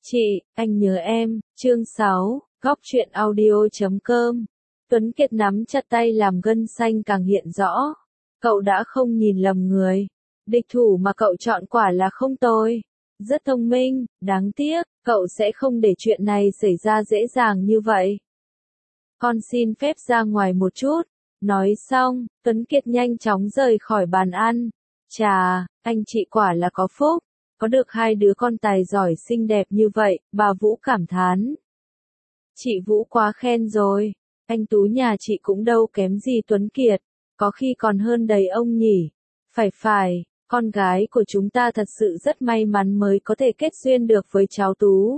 Chị, anh nhớ em, chương 6, góc truyện audio.com. Tuấn Kiệt nắm chặt tay làm gân xanh càng hiện rõ. Cậu đã không nhìn lầm người. Địch thủ mà cậu chọn quả là không tồi. Rất thông minh, đáng tiếc, cậu sẽ không để chuyện này xảy ra dễ dàng như vậy. Con xin phép ra ngoài một chút. Nói xong, Tuấn Kiệt nhanh chóng rời khỏi bàn ăn. Chà, anh chị quả là có phúc. Có được hai đứa con tài giỏi xinh đẹp như vậy, bà Vũ cảm thán. Chị Vũ quá khen rồi. Anh Tú nhà chị cũng đâu kém gì Tuấn Kiệt. Có khi còn hơn đầy ông nhỉ. Phải, con gái của chúng ta thật sự rất may mắn mới có thể kết duyên được với cháu Tú.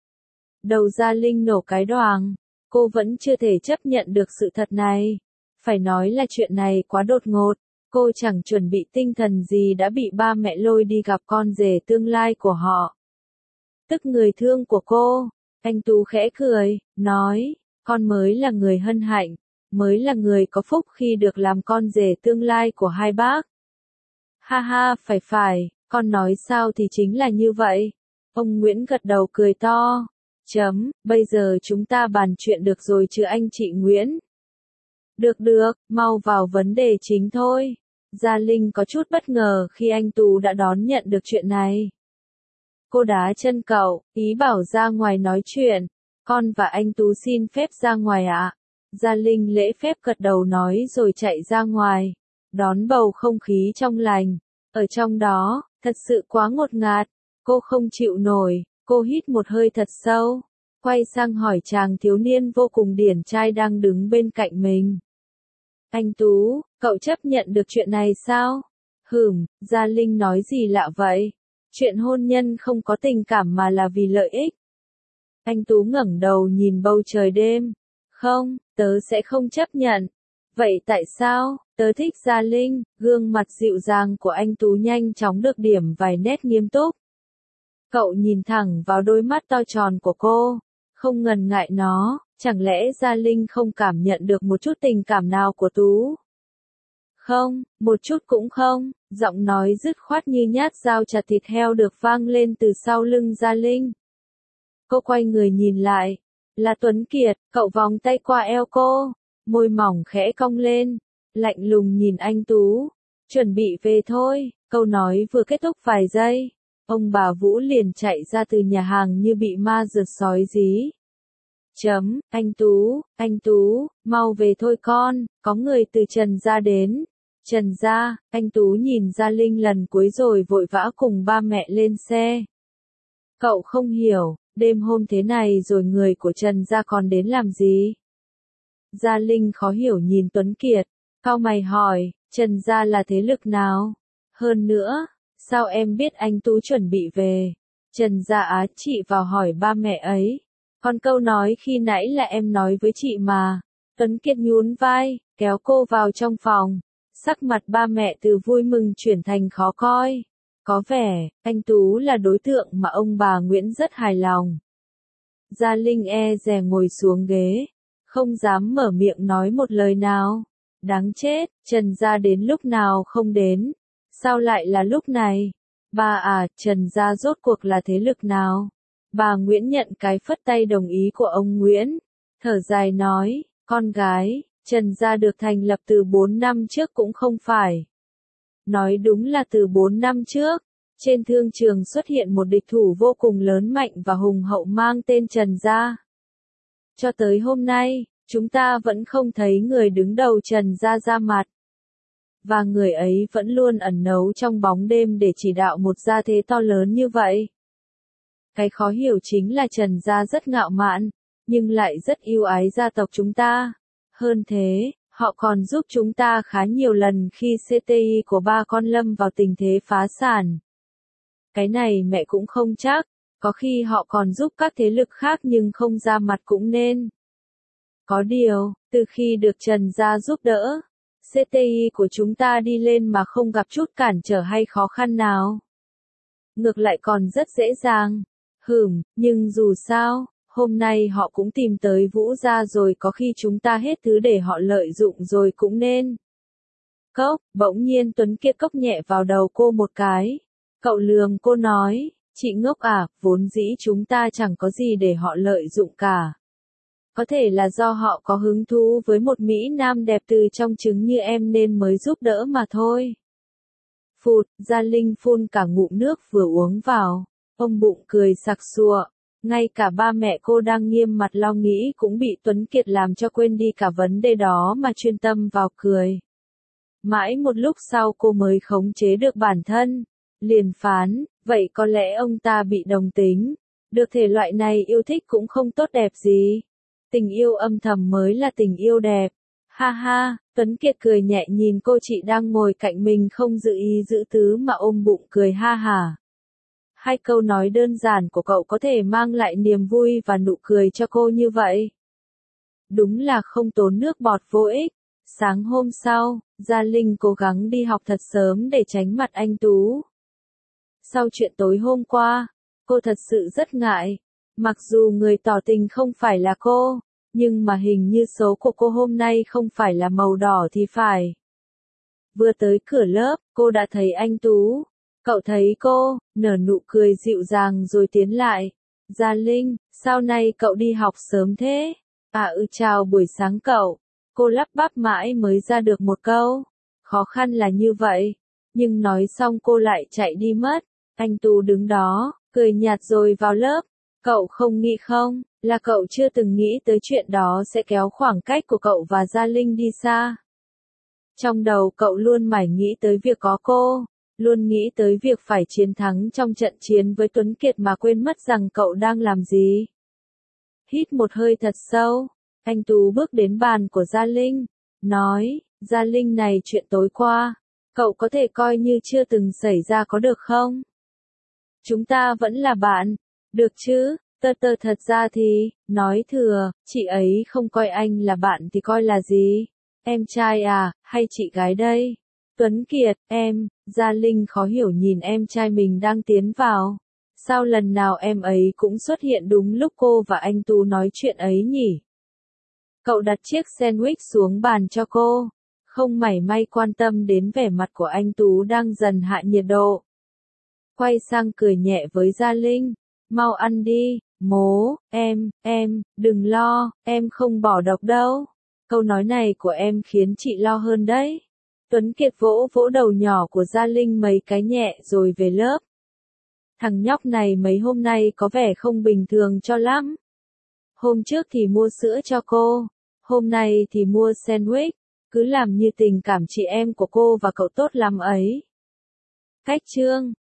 Đầu Gia Linh nổ cái đoàng. Cô vẫn chưa thể chấp nhận được sự thật này. Phải nói là chuyện này quá đột ngột. Cô chẳng chuẩn bị tinh thần gì đã bị ba mẹ lôi đi gặp con rể tương lai của họ. Tức người thương của cô, anh Tú khẽ cười, nói, con mới là người hân hạnh, mới là người có phúc khi được làm con rể tương lai của hai bác. Ha ha, phải, con nói sao thì chính là như vậy. Ông Nguyễn gật đầu cười to. Bây giờ chúng ta bàn chuyện được rồi chứ anh chị Nguyễn? Được, mau vào vấn đề chính thôi. Gia Linh có chút bất ngờ khi anh Tú đã đón nhận được chuyện này. Cô đá chân cậu, ý bảo ra ngoài nói chuyện. Con và anh Tú xin phép ra ngoài ạ. Gia Linh lễ phép gật đầu nói rồi chạy ra ngoài. Đón bầu không khí trong lành. Ở trong đó, thật sự quá ngột ngạt. Cô không chịu nổi, cô hít một hơi thật sâu. Quay sang hỏi chàng thiếu niên vô cùng điển trai đang đứng bên cạnh mình. Anh Tú, cậu chấp nhận được chuyện này sao? Gia Linh nói gì lạ vậy? Chuyện hôn nhân không có tình cảm mà là vì lợi ích. Anh Tú ngẩng đầu nhìn bầu trời đêm. Không, tớ sẽ không chấp nhận. Vậy tại sao? Tớ thích Gia Linh. Gương mặt dịu dàng của anh Tú nhanh chóng được điểm vài nét nghiêm túc. Cậu nhìn thẳng vào đôi mắt to tròn của cô, không ngần ngại nó. Chẳng lẽ Gia Linh không cảm nhận được một chút tình cảm nào của Tú? Không, một chút cũng không, giọng nói dứt khoát như nhát dao chặt thịt heo được vang lên từ sau lưng Gia Linh. Cô quay người nhìn lại, là Tuấn Kiệt, cậu vòng tay qua eo cô, môi mỏng khẽ cong lên, lạnh lùng nhìn anh Tú, chuẩn bị về thôi, câu nói vừa kết thúc vài giây, ông bà Vũ liền chạy ra từ nhà hàng như bị ma rượt sói dí. Anh Tú, mau về thôi con, có người từ Trần gia đến. Trần gia, anh Tú nhìn Gia Linh lần cuối rồi vội vã cùng ba mẹ lên xe. Cậu không hiểu, đêm hôm thế này rồi người của Trần gia còn đến làm gì? Gia Linh khó hiểu nhìn Tuấn Kiệt, cau mày hỏi, Trần gia là thế lực nào? Hơn nữa, sao em biết anh Tú chuẩn bị về? Trần gia á chị vào hỏi ba mẹ ấy. Còn câu nói khi nãy là em nói với chị mà. Tuấn Kiệt nhún vai, kéo cô vào trong phòng. Sắc mặt ba mẹ từ vui mừng chuyển thành khó coi. Có vẻ, anh Tú là đối tượng mà ông bà Nguyễn rất hài lòng. Gia Linh e dè ngồi xuống ghế. Không dám mở miệng nói một lời nào. Đáng chết, Trần gia đến lúc nào không đến. Sao lại là lúc này? Bà à, Trần gia rốt cuộc là thế lực nào? Bà Nguyễn nhận cái phất tay đồng ý của ông Nguyễn. Thở dài nói, con gái, Trần gia được thành lập từ 4 năm trước cũng không phải. Nói đúng là từ 4 năm trước, trên thương trường xuất hiện một địch thủ vô cùng lớn mạnh và hùng hậu mang tên Trần gia. Cho tới hôm nay, chúng ta vẫn không thấy người đứng đầu Trần gia ra mặt. Và người ấy vẫn luôn ẩn náu trong bóng đêm để chỉ đạo một gia thế to lớn như vậy. Cái khó hiểu chính là Trần gia rất ngạo mạn, nhưng lại rất yêu ái gia tộc chúng ta. Hơn thế, họ còn giúp chúng ta khá nhiều lần khi CTI của ba con lâm vào tình thế phá sản. Cái này mẹ cũng không chắc, có khi họ còn giúp các thế lực khác nhưng không ra mặt cũng nên. Có điều, từ khi được Trần gia giúp đỡ, CTI của chúng ta đi lên mà không gặp chút cản trở hay khó khăn nào. Ngược lại còn rất dễ dàng. Nhưng dù sao, hôm nay họ cũng tìm tới Vũ gia rồi, có khi chúng ta hết thứ để họ lợi dụng rồi cũng nên. Bỗng nhiên Tuấn Kiệt cốc nhẹ vào đầu cô một cái. Cậu lườm cô nói, Chị ngốc à, vốn dĩ chúng ta chẳng có gì để họ lợi dụng cả. Có thể là do họ có hứng thú với một Mỹ Nam đẹp từ trong trứng như em nên mới giúp đỡ mà thôi. Phụt, Gia Linh phun cả ngụm nước vừa uống vào. Ông bụng cười sặc sụa. Ngay cả ba mẹ cô đang nghiêm mặt lo nghĩ cũng bị Tuấn Kiệt làm cho quên đi cả vấn đề đó mà chuyên tâm vào cười. Mãi một lúc sau cô mới khống chế được bản thân. Liền phán, vậy có lẽ ông ta bị đồng tính. Được thể loại này yêu thích cũng không tốt đẹp gì. Tình yêu âm thầm mới là tình yêu đẹp. Ha ha, Tuấn Kiệt cười nhẹ nhìn cô chị đang ngồi cạnh mình không giữ ý giữ tứ mà ôm bụng cười ha hả. Hai câu nói đơn giản của cậu có thể mang lại niềm vui và nụ cười cho cô như vậy. Đúng là không tốn nước bọt vô ích. Sáng hôm sau, Gia Linh cố gắng đi học thật sớm để tránh mặt anh Tú. Sau chuyện tối hôm qua, cô thật sự rất ngại. Mặc dù người tỏ tình không phải là cô, nhưng mà hình như số của cô hôm nay không phải là màu đỏ thì phải. Vừa tới cửa lớp, cô đã thấy anh Tú. Cậu thấy cô, nở nụ cười dịu dàng rồi tiến lại. Gia Linh, sao nay cậu đi học sớm thế? Chào buổi sáng cậu. Cô lắp bắp mãi mới ra được một câu. Khó khăn là như vậy. Nhưng nói xong cô lại chạy đi mất. Anh Tú đứng đó, cười nhạt rồi vào lớp. Cậu không nghĩ không, là cậu chưa từng nghĩ tới chuyện đó sẽ kéo khoảng cách của cậu và Gia Linh đi xa. Trong đầu cậu luôn mải nghĩ tới việc có cô, luôn nghĩ tới việc phải chiến thắng trong trận chiến với Tuấn Kiệt mà quên mất rằng cậu đang làm gì. Hít một hơi thật sâu, anh Tú bước đến bàn của Gia Linh, nói, Gia Linh này chuyện tối qua, cậu có thể coi như chưa từng xảy ra có được không? Chúng ta vẫn là bạn, được chứ? Thật ra thì, nói thừa, chị ấy không coi anh là bạn thì coi là gì? Em trai à, hay chị gái đây? Tuấn Kiệt, em, Gia Linh khó hiểu nhìn em trai mình đang tiến vào. Sao lần nào em ấy cũng xuất hiện đúng lúc cô và anh Tú nói chuyện ấy nhỉ? Cậu đặt chiếc sandwich xuống bàn cho cô, không mảy may quan tâm đến vẻ mặt của anh Tú đang dần hạ nhiệt độ. Quay sang cười nhẹ với Gia Linh, mau ăn đi, mố, em, đừng lo, em không bỏ độc đâu. Câu nói này của em khiến chị lo hơn đấy. Tuấn Kiệt vỗ vỗ đầu nhỏ của Gia Linh mấy cái nhẹ rồi về lớp. Thằng nhóc này mấy hôm nay có vẻ không bình thường cho lắm. Hôm trước thì mua sữa cho cô, hôm nay thì mua sandwich, cứ làm như tình cảm chị em của cô và cậu tốt lắm ấy. Cách chương